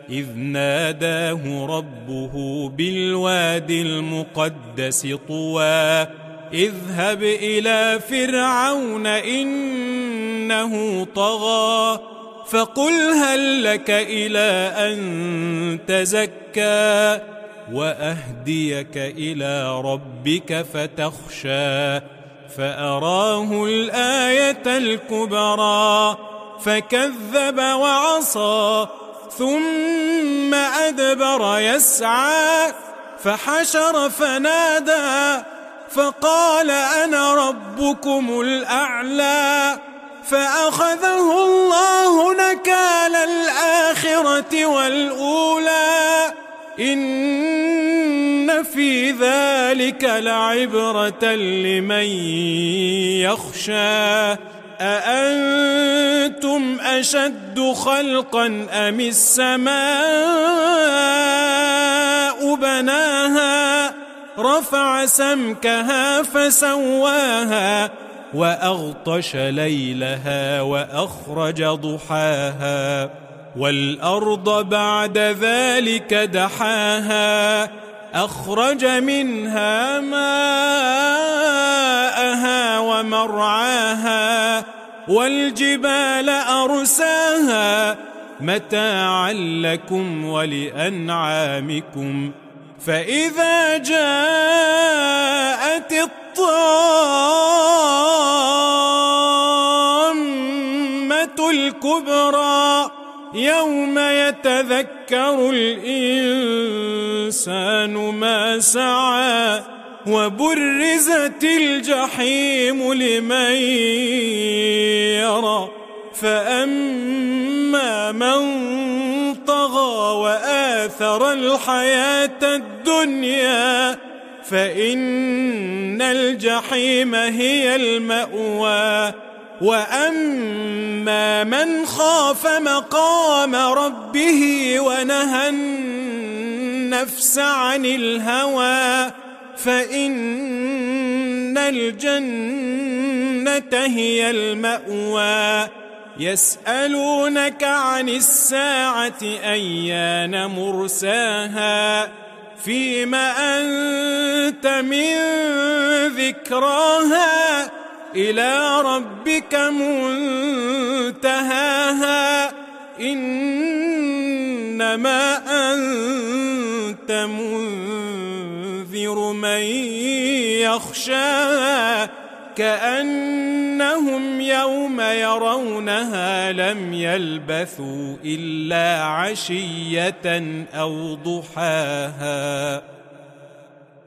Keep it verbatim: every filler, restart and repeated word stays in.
إذ ناداه ربه بالواد المقدس طوى اذهب إلى فرعون إنه طغى فقل هل لك إلى أن تزكى وأهديك إلى ربك فتخشى فأراه الآية الكبرى فكذب وعصى ثم أدبر يسعى فحشر فنادى فقال أنا ربكم الأعلى فأخذه الله نكال الآخرة والأولى إن في ذلك لعبرة لمن يخشى أأنتم أشد خلقا أم السماء بناها رفع سمكها فسواها وأغطش ليلها وأخرج ضحاها والأرض بعد ذلك دحاها أخرج منها ماءها ومرعاها والجبال أرساها متاعا لكم ولأنعامكم فإذا جاءت الطامة الكبرى يوم يتذكر الإنسان ما سعى وبرزت الجحيم لمن يرى فأما من طغى وآثر الحياة الدنيا فإن الجحيم هي المأوى وأما من خاف مقام ربه ونهى النفس عن الهوى فإن الجنة هي المأوى يسألونك عن الساعة أيان مرساها فيم أنت من ذكراها إلى ربك منتهاها إنما أنت منذر من يخشاها كأنهم يوم يرونها لم يلبثوا إلا عشية أو ضحاها.